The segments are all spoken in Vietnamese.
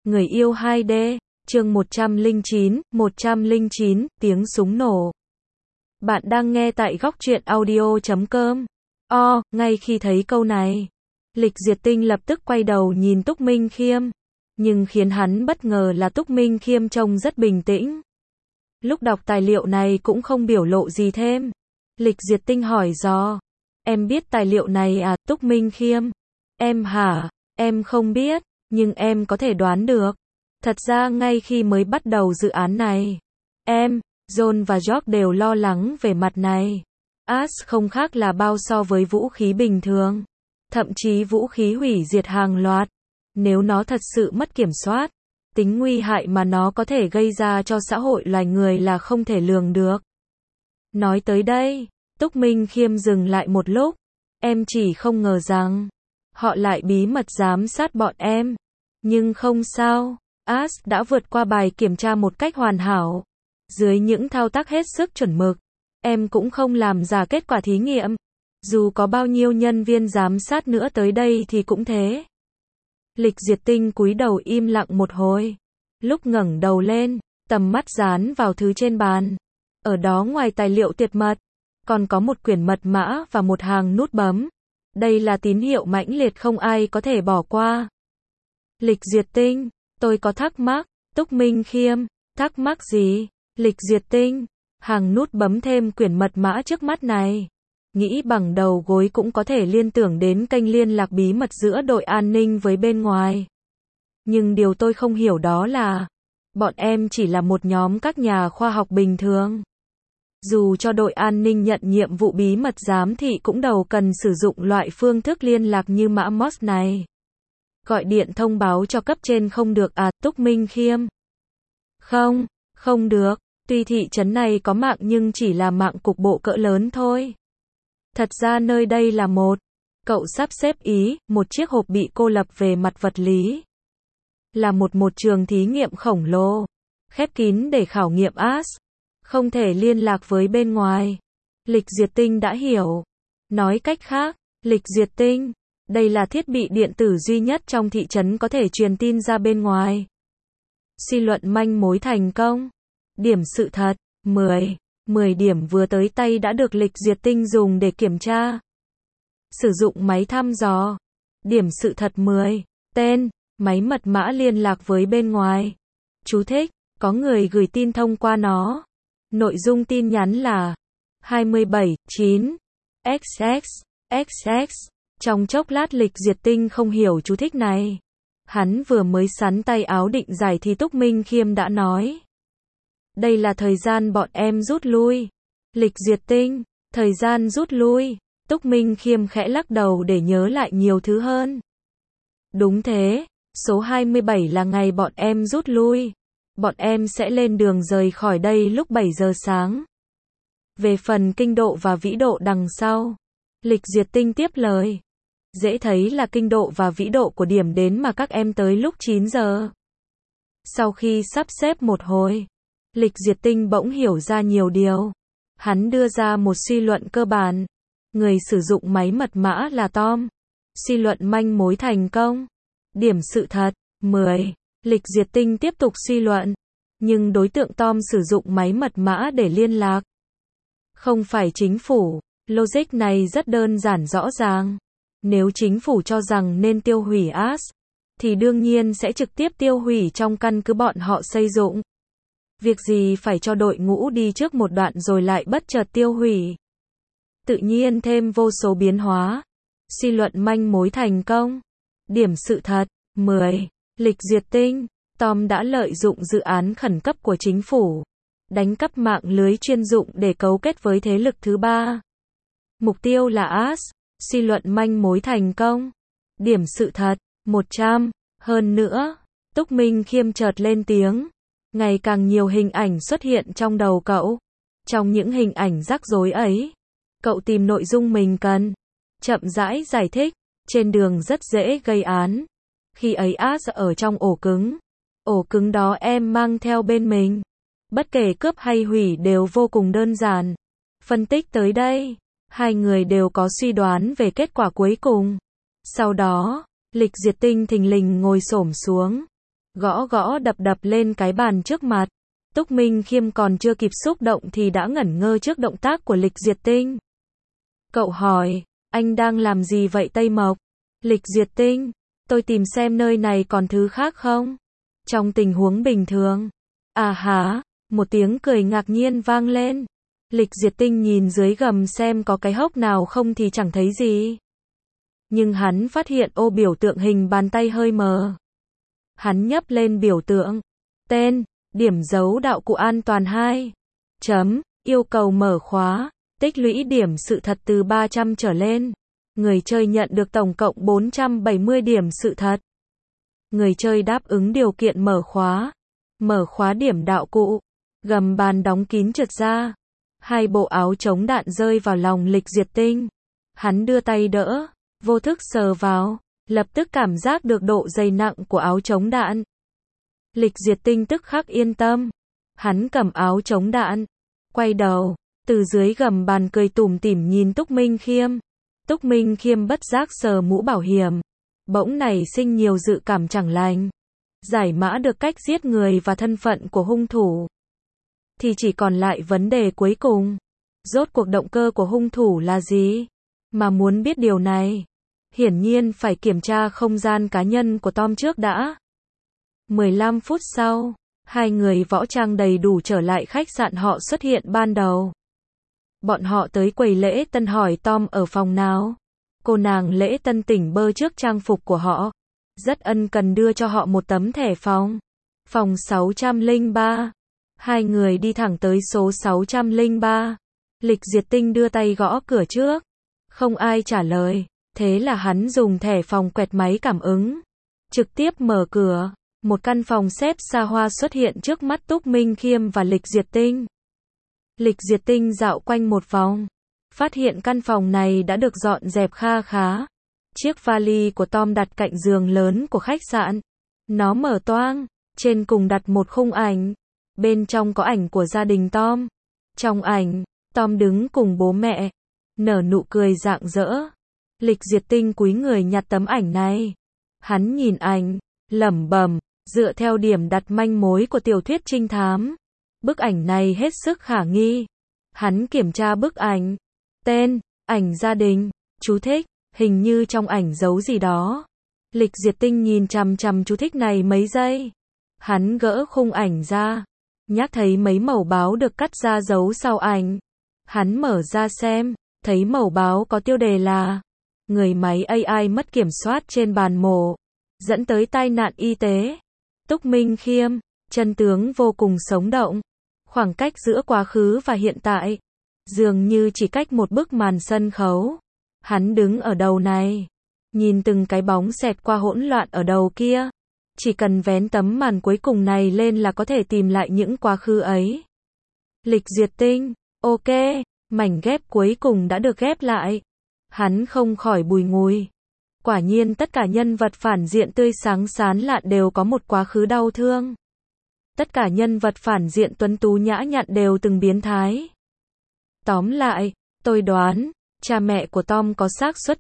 Người yêu 2D, chương 109, tiếng súng nổ. Bạn đang nghe tại góc truyện audio.com. Ngay khi thấy câu này, Lịch Diệt Tinh lập tức quay đầu nhìn Túc Minh Khiêm. Nhưng khiến hắn bất ngờ là Túc Minh Khiêm trông rất bình tĩnh. Lúc đọc tài liệu này cũng không biểu lộ gì thêm. Lịch Diệt Tinh hỏi dò. Em biết tài liệu này à, Túc Minh Khiêm? Em hả? Em không biết, nhưng em có thể đoán được. Thật ra ngay khi mới bắt đầu dự án này, John và George đều lo lắng về mặt này. Ash không khác là bao so với vũ khí bình thường. Thậm chí vũ khí hủy diệt hàng loạt. Nếu nó thật sự mất kiểm soát, tính nguy hại mà nó có thể gây ra cho xã hội loài người là không thể lường được. Nói tới đây, Túc Minh Khiêm dừng lại một lúc. Em chỉ không ngờ rằng họ lại bí mật giám sát bọn em. Nhưng không sao, Ash đã vượt qua bài kiểm tra một cách hoàn hảo. Dưới những thao tác hết sức chuẩn mực, em cũng không làm giả kết quả thí nghiệm. Dù có bao nhiêu nhân viên giám sát nữa tới đây thì cũng thế. Lịch Diệt Tinh cúi đầu im lặng một hồi. Lúc ngẩng đầu lên, tầm mắt dán vào thứ trên bàn. Ở đó ngoài tài liệu tuyệt mật, còn có một quyển mật mã và một hàng nút bấm. Đây là tín hiệu mãnh liệt không ai có thể bỏ qua. Lịch Diệt Tinh, tôi có thắc mắc. Túc Minh Khiêm, thắc mắc gì? Lịch Diệt Tinh, hàng nút bấm thêm quyển mật mã trước mắt này. Nghĩ bằng đầu gối cũng có thể liên tưởng đến kênh liên lạc bí mật giữa đội an ninh với bên ngoài. Nhưng điều tôi không hiểu đó là, bọn em chỉ là một nhóm các nhà khoa học bình thường. Dù cho đội an ninh nhận nhiệm vụ bí mật giám thị cũng đâu cần sử dụng loại phương thức liên lạc như mã Morse này. Gọi điện thông báo cho cấp trên không được à, Túc Minh Khiêm? Không được, tuy thị trấn này có mạng nhưng chỉ là mạng cục bộ cỡ lớn thôi. Thật ra nơi đây là cậu sắp xếp một chiếc hộp bị cô lập về mặt vật lý. Là một trường thí nghiệm khổng lồ, khép kín để khảo nghiệm Ash. Không thể liên lạc với bên ngoài. Lịch Diệt Tinh đã hiểu. Nói cách khác, Lịch Diệt Tinh, đây là thiết bị điện tử duy nhất trong thị trấn có thể truyền tin ra bên ngoài. Suy luận manh mối thành công. Điểm sự thật, 10 điểm vừa tới tay đã được Lịch Diệt Tinh dùng để kiểm tra. Sử dụng máy thăm dò. Điểm sự thật 10. Tên, máy mật mã liên lạc với bên ngoài. Chú thích, có người gửi tin thông qua nó. Nội dung tin nhắn là 27-9 XX. Trong chốc lát Lịch Diệt Tinh không hiểu chú thích này. Hắn vừa mới sắn tay áo định giải thì Túc Minh Khiêm đã nói. Đây là thời gian bọn em rút lui. Lịch Diệt Tinh, thời gian rút lui. Túc Minh Khiêm khẽ lắc đầu để nhớ lại nhiều thứ hơn. Đúng thế, số 27 là ngày bọn em rút lui. Bọn em sẽ lên đường rời khỏi đây lúc 7 giờ sáng. Về phần kinh độ và vĩ độ đằng sau, Lịch Diệt Tinh tiếp lời. Dễ thấy là kinh độ và vĩ độ của điểm đến mà các em tới lúc 9 giờ. Sau khi sắp xếp một hồi, Lịch Diệt Tinh bỗng hiểu ra nhiều điều. Hắn đưa ra một suy luận cơ bản. Người sử dụng máy mật mã là Tom. Suy luận manh mối thành công. Điểm sự thật, 10. Lịch Diệt Tinh tiếp tục suy luận. Nhưng đối tượng Tom sử dụng máy mật mã để liên lạc không phải chính phủ. Logic này rất đơn giản rõ ràng. Nếu chính phủ cho rằng nên tiêu hủy Ash, thì đương nhiên sẽ trực tiếp tiêu hủy trong căn cứ bọn họ xây dựng. Việc gì phải cho đội ngũ đi trước một đoạn rồi lại bất chợt tiêu hủy. Tự nhiên thêm vô số biến hóa. Suy luận manh mối thành công. Điểm sự thật, 10. Lịch Diệt Tinh, Tom đã lợi dụng dự án khẩn cấp của chính phủ. Đánh cắp mạng lưới chuyên dụng để cấu kết với thế lực thứ ba. Mục tiêu là Ash. Suy luận manh mối thành công. Điểm sự thật, 100. Hơn nữa, Túc Minh Khiêm chợt lên tiếng. Ngày càng nhiều hình ảnh xuất hiện trong đầu cậu. Trong những hình ảnh rắc rối ấy, cậu tìm nội dung mình cần. Chậm rãi giải thích. Trên đường rất dễ gây án. Khi ấy Ash ở trong ổ cứng. Ổ cứng đó em mang theo bên mình. Bất kể cướp hay hủy đều vô cùng đơn giản. Phân tích tới đây, hai người đều có suy đoán về kết quả cuối cùng. Sau đó, Lịch Diệt Tinh thình lình ngồi xổm xuống. gõ gõ đập đập lên cái bàn trước mặt. Túc Minh Khiêm còn chưa kịp xúc động thì đã ngẩn ngơ trước động tác của Lịch Diệt Tinh. Cậu hỏi, anh đang làm gì vậy Tây Mộc? Lịch Diệt Tinh, tôi tìm xem nơi này còn thứ khác không? Trong tình huống bình thường. À hả, một tiếng cười ngạc nhiên vang lên. Lịch Diệt Tinh nhìn dưới gầm xem có cái hốc nào không thì chẳng thấy gì. Nhưng hắn phát hiện ô biểu tượng hình bàn tay hơi mờ. Hắn nhấp lên biểu tượng. Tên, điểm dấu đạo cụ an toàn 2. Chấm, yêu cầu mở khóa, tích lũy điểm sự thật từ 300 trở lên. Người chơi nhận được tổng cộng 470 điểm sự thật. Người chơi đáp ứng điều kiện mở khóa. Mở khóa điểm đạo cụ. Gầm bàn đóng kín trượt ra. 2 bộ áo chống đạn rơi vào lòng Lịch Diệt Tinh. Hắn đưa tay đỡ, vô thức sờ vào, lập tức cảm giác được độ dày nặng của áo chống đạn. Lịch Diệt Tinh tức khắc yên tâm. Hắn cầm áo chống đạn, quay đầu, từ dưới gầm bàn cười tủm tỉm nhìn Túc Minh Khiêm. Túc Minh Khiêm bất giác sờ mũ bảo hiểm, bỗng nảy sinh nhiều dự cảm chẳng lành. Giải mã được cách giết người và thân phận của hung thủ, thì chỉ còn lại vấn đề cuối cùng. Rốt cuộc động cơ của hung thủ là gì? Mà muốn biết điều này, hiển nhiên phải kiểm tra không gian cá nhân của Tom trước đã. 15 phút sau, 2 người võ trang đầy đủ trở lại khách sạn họ xuất hiện ban đầu. Bọn họ tới quầy lễ tân hỏi Tom ở phòng nào. Cô nàng lễ tân tỉnh bơ trước trang phục của họ. Rất ân cần đưa cho họ một tấm thẻ phòng. Phòng 603. 2 người đi thẳng tới số 603. Lịch Diệt Tinh đưa tay gõ cửa trước. Không ai trả lời. Thế là hắn dùng thẻ phòng quẹt máy cảm ứng. Trực tiếp mở cửa. Một căn phòng xếp xa hoa xuất hiện trước mắt Túc Minh Khiêm và Lịch Diệt Tinh. Lịch Diệt Tinh dạo quanh một vòng. Phát hiện căn phòng này đã được dọn dẹp kha khá. Chiếc vali của Tom đặt cạnh giường lớn của khách sạn. Nó mở toang. Trên cùng đặt một khung ảnh. Bên trong có ảnh của gia đình Tom. Trong ảnh, Tom đứng cùng bố mẹ, nở nụ cười rạng rỡ. Lịch Diệt Tinh cúi người nhặt tấm ảnh này. Hắn nhìn ảnh, lẩm bẩm, dựa theo điểm đặt manh mối của tiểu thuyết trinh thám. Bức ảnh này hết sức khả nghi. Hắn kiểm tra bức ảnh. Tên, ảnh gia đình, chú thích, hình như trong ảnh giấu gì đó. Lịch Diệt Tinh nhìn chằm chằm chú thích này mấy giây. Hắn gỡ khung ảnh ra. Nhắc thấy mấy mẩu báo được cắt ra giấu sau ảnh. Hắn mở ra xem, thấy mẩu báo có tiêu đề là người máy AI mất kiểm soát trên bàn mổ, dẫn tới tai nạn y tế. Túc Minh Khiêm, chân tướng vô cùng sống động. Khoảng cách giữa quá khứ và hiện tại, dường như chỉ cách một bức màn sân khấu. Hắn đứng ở đầu này, nhìn từng cái bóng xẹt qua hỗn loạn ở đầu kia. Chỉ cần vén tấm màn cuối cùng này lên là có thể tìm lại những quá khứ ấy. Lịch Diệt Tinh, ok, mảnh ghép cuối cùng đã được ghép lại. Hắn không khỏi bùi ngùi. Quả nhiên tất cả nhân vật phản diện tươi sáng sán lạn đều có một quá khứ đau thương. Tất cả nhân vật phản diện tuấn tú nhã nhặn đều từng biến thái. Tóm lại, tôi đoán, cha mẹ của Tom có xác suất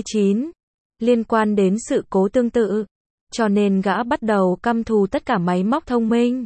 99 liên quan đến sự cố tương tự. Cho nên gã bắt đầu căm thù tất cả máy móc thông minh.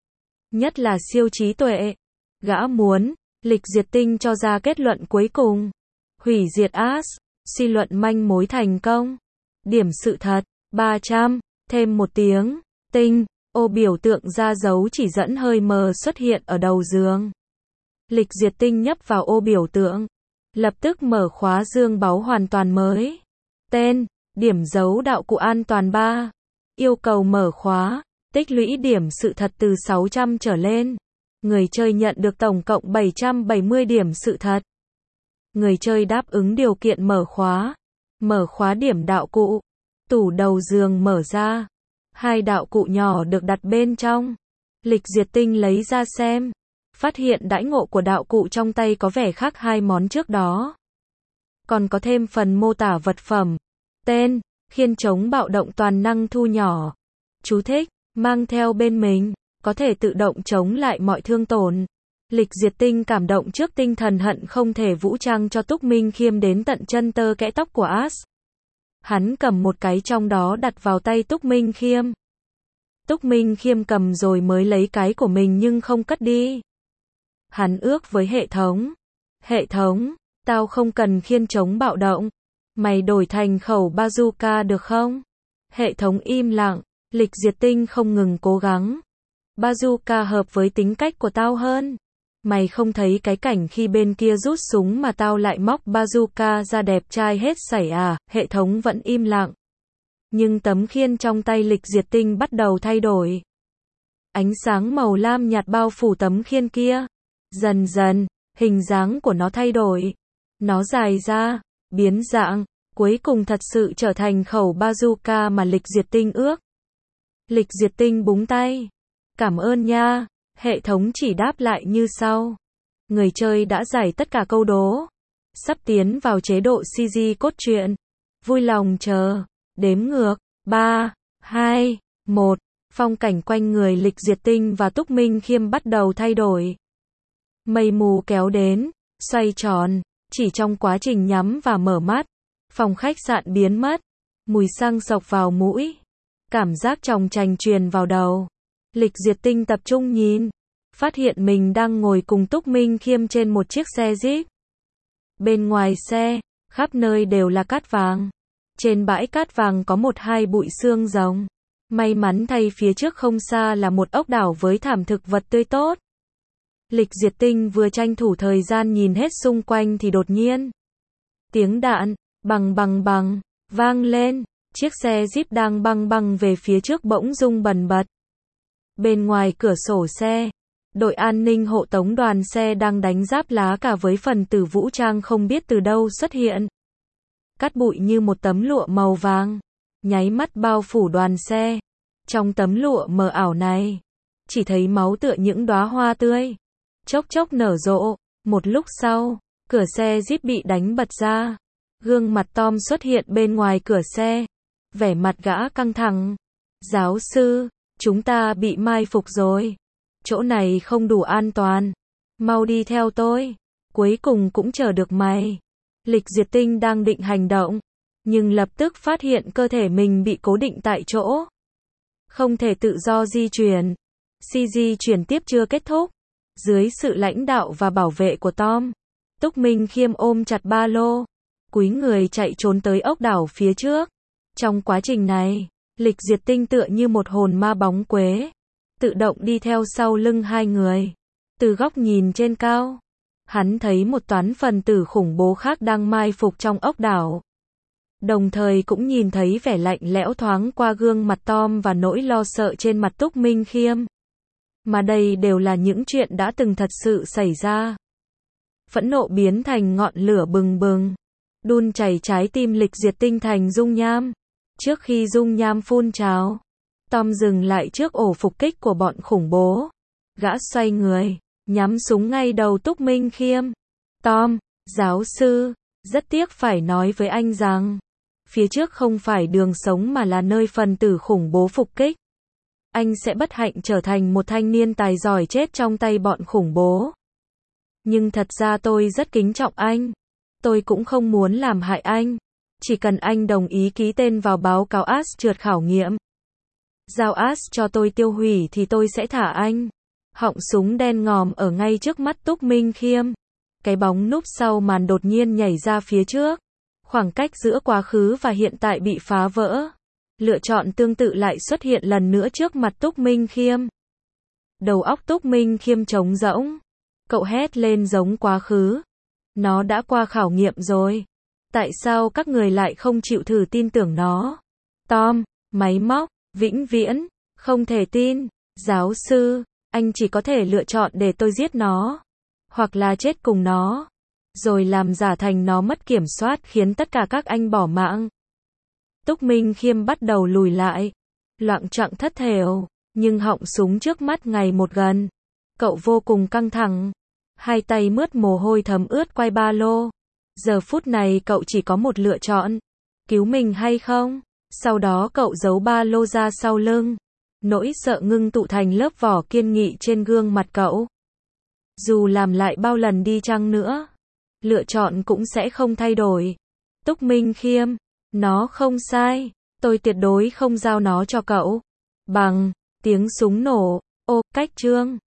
Nhất là siêu trí tuệ. Gã muốn, Lịch Diệt Tinh cho ra kết luận cuối cùng. Hủy diệt AS, suy luận manh mối thành công. Điểm sự thật, 300, thêm một tiếng, tinh, ô biểu tượng ra dấu chỉ dẫn hơi mờ xuất hiện ở đầu giường. Lịch Diệt Tinh nhấp vào ô biểu tượng. Lập tức mở khóa dương báu hoàn toàn mới. Tên, điểm dấu đạo cụ an toàn 3. Yêu cầu mở khóa, tích lũy điểm sự thật từ 600 trở lên. Người chơi nhận được tổng cộng 770 điểm sự thật. Người chơi đáp ứng điều kiện mở khóa. Mở khóa điểm đạo cụ. Tủ đầu giường mở ra. 2 đạo cụ nhỏ được đặt bên trong. Lịch Diệt Tinh lấy ra xem. Phát hiện đãi ngộ của đạo cụ trong tay có vẻ khác 2 món trước đó. Còn có thêm phần mô tả vật phẩm. Tên, khiên chống bạo động toàn năng thu nhỏ. Chú thích, mang theo bên mình, có thể tự động chống lại mọi thương tổn. Lịch Diệt Tinh cảm động trước tinh thần hận không thể vũ trang cho Túc Minh Khiêm đến tận chân tơ kẽ tóc của As. Hắn cầm một cái trong đó đặt vào tay Túc Minh Khiêm. Túc Minh Khiêm cầm rồi mới lấy cái của mình nhưng không cất đi. Hắn ước với hệ thống, tao không cần khiên chống bạo động. Mày đổi thành khẩu bazooka được không? Hệ thống im lặng, Lịch Diệt Tinh không ngừng cố gắng. Bazooka hợp với tính cách của tao hơn. Mày không thấy cái cảnh khi bên kia rút súng mà tao lại móc bazooka ra đẹp trai hết sảy à? Hệ thống vẫn im lặng. Nhưng tấm khiên trong tay Lịch Diệt Tinh bắt đầu thay đổi. Ánh sáng màu lam nhạt bao phủ tấm khiên kia. Dần dần, hình dáng của nó thay đổi. Nó dài ra, biến dạng, cuối cùng thật sự trở thành khẩu bazooka mà Lịch Diệt Tinh ước. Lịch Diệt Tinh búng tay. Cảm ơn nha. Hệ thống chỉ đáp lại như sau. Người chơi đã giải tất cả câu đố. Sắp tiến vào chế độ CG cốt truyện. Vui lòng chờ. Đếm ngược. 3, 2, 1. Phong cảnh quanh người Lịch Diệt Tinh và Túc Minh Khiêm bắt đầu thay đổi. Mây mù kéo đến, xoay tròn. Chỉ trong quá trình nhắm và mở mắt, phòng khách sạn biến mất. Mùi xăng xộc vào mũi. Cảm giác chòng chành truyền vào đầu. Lịch Diệt Tinh tập trung nhìn. Phát hiện mình đang ngồi cùng Túc Minh Khiêm trên một chiếc xe Jeep. Bên ngoài xe, khắp nơi đều là cát vàng. Trên bãi cát vàng có một hai bụi xương rồng. May mắn thay phía trước không xa là một ốc đảo với thảm thực vật tươi tốt. Lịch Diệt Tinh vừa tranh thủ thời gian nhìn hết xung quanh thì đột nhiên. Tiếng đạn, bằng bằng bằng, vang lên. Chiếc xe Jeep đang băng băng về phía trước bỗng rung bần bật. Bên ngoài cửa sổ xe, đội an ninh hộ tống đoàn xe đang đánh giáp lá cả với phần tử vũ trang không biết từ đâu xuất hiện. Cát bụi như một tấm lụa màu vàng, nháy mắt bao phủ đoàn xe. Trong tấm lụa mờ ảo này, chỉ thấy máu tựa những đóa hoa tươi, chốc chốc nở rộ. Một lúc sau, cửa xe Jeep bị đánh bật ra. Gương mặt Tom xuất hiện bên ngoài cửa xe. Vẻ mặt gã căng thẳng. Giáo sư, chúng ta bị mai phục rồi. Chỗ này không đủ an toàn. Mau đi theo tôi. Cuối cùng cũng chờ được mày. Lịch Diệt Tinh đang định hành động, nhưng lập tức phát hiện cơ thể mình bị cố định tại chỗ. Không thể tự do di chuyển. CG chuyển tiếp chưa kết thúc. Dưới sự lãnh đạo và bảo vệ của Tom, Túc Minh Khiêm ôm chặt ba lô, cúi người chạy trốn tới ốc đảo phía trước. Trong quá trình này, Lịch Diệt Tinh tựa như một hồn ma bóng quế, tự động đi theo sau lưng hai người. Từ góc nhìn trên cao, hắn thấy một toán phần tử khủng bố khác đang mai phục trong ốc đảo. Đồng thời cũng nhìn thấy vẻ lạnh lẽo thoáng qua gương mặt Tom và nỗi lo sợ trên mặt Túc Minh Khiêm. Mà đây đều là những chuyện đã từng thật sự xảy ra. Phẫn nộ biến thành ngọn lửa bừng bừng, đun chảy trái tim Lịch Diệt Tinh thành dung nham. Trước khi dung nham phun trào, Tom dừng lại trước ổ phục kích của bọn khủng bố. Gã xoay người, nhắm súng ngay đầu Túc Minh Khiêm. Tom, giáo sư, rất tiếc phải nói với anh rằng, phía trước không phải đường sống mà là nơi phần tử khủng bố phục kích. Anh sẽ bất hạnh trở thành một thanh niên tài giỏi chết trong tay bọn khủng bố. Nhưng thật ra tôi rất kính trọng anh. Tôi cũng không muốn làm hại anh. Chỉ cần anh đồng ý ký tên vào báo cáo AS trượt khảo nghiệm. Giao AS cho tôi tiêu hủy thì tôi sẽ thả anh. Họng súng đen ngòm ở ngay trước mắt Túc Minh Khiêm. Cái bóng núp sau màn đột nhiên nhảy ra phía trước. Khoảng cách giữa quá khứ và hiện tại bị phá vỡ. Lựa chọn tương tự lại xuất hiện lần nữa trước mặt Túc Minh Khiêm. Đầu óc Túc Minh Khiêm trống rỗng. Cậu hét lên giống quá khứ. Nó đã qua khảo nghiệm rồi. Tại sao các người lại không chịu thử tin tưởng nó? Tom, máy móc, vĩnh viễn, không thể tin. Giáo sư, anh chỉ có thể lựa chọn để tôi giết nó. Hoặc là chết cùng nó. Rồi làm giả thành nó mất kiểm soát khiến tất cả các anh bỏ mạng. Túc Minh Khiêm bắt đầu lùi lại. Loạng choạng thất thểu. Nhưng họng súng trước mắt ngày một gần. Cậu vô cùng căng thẳng. Hai tay mướt mồ hôi thấm ướt quai ba lô. Giờ phút này cậu chỉ có một lựa chọn. Cứu mình hay không? Sau đó cậu giấu ba lô ra sau lưng. Nỗi sợ ngưng tụ thành lớp vỏ kiên nghị trên gương mặt cậu. Dù làm lại bao lần đi chăng nữa, lựa chọn cũng sẽ không thay đổi. Túc Minh Khiêm, nó không sai. Tôi tuyệt đối không giao nó cho cậu. Bằng Tiếng súng nổ. Ô, cách Trương.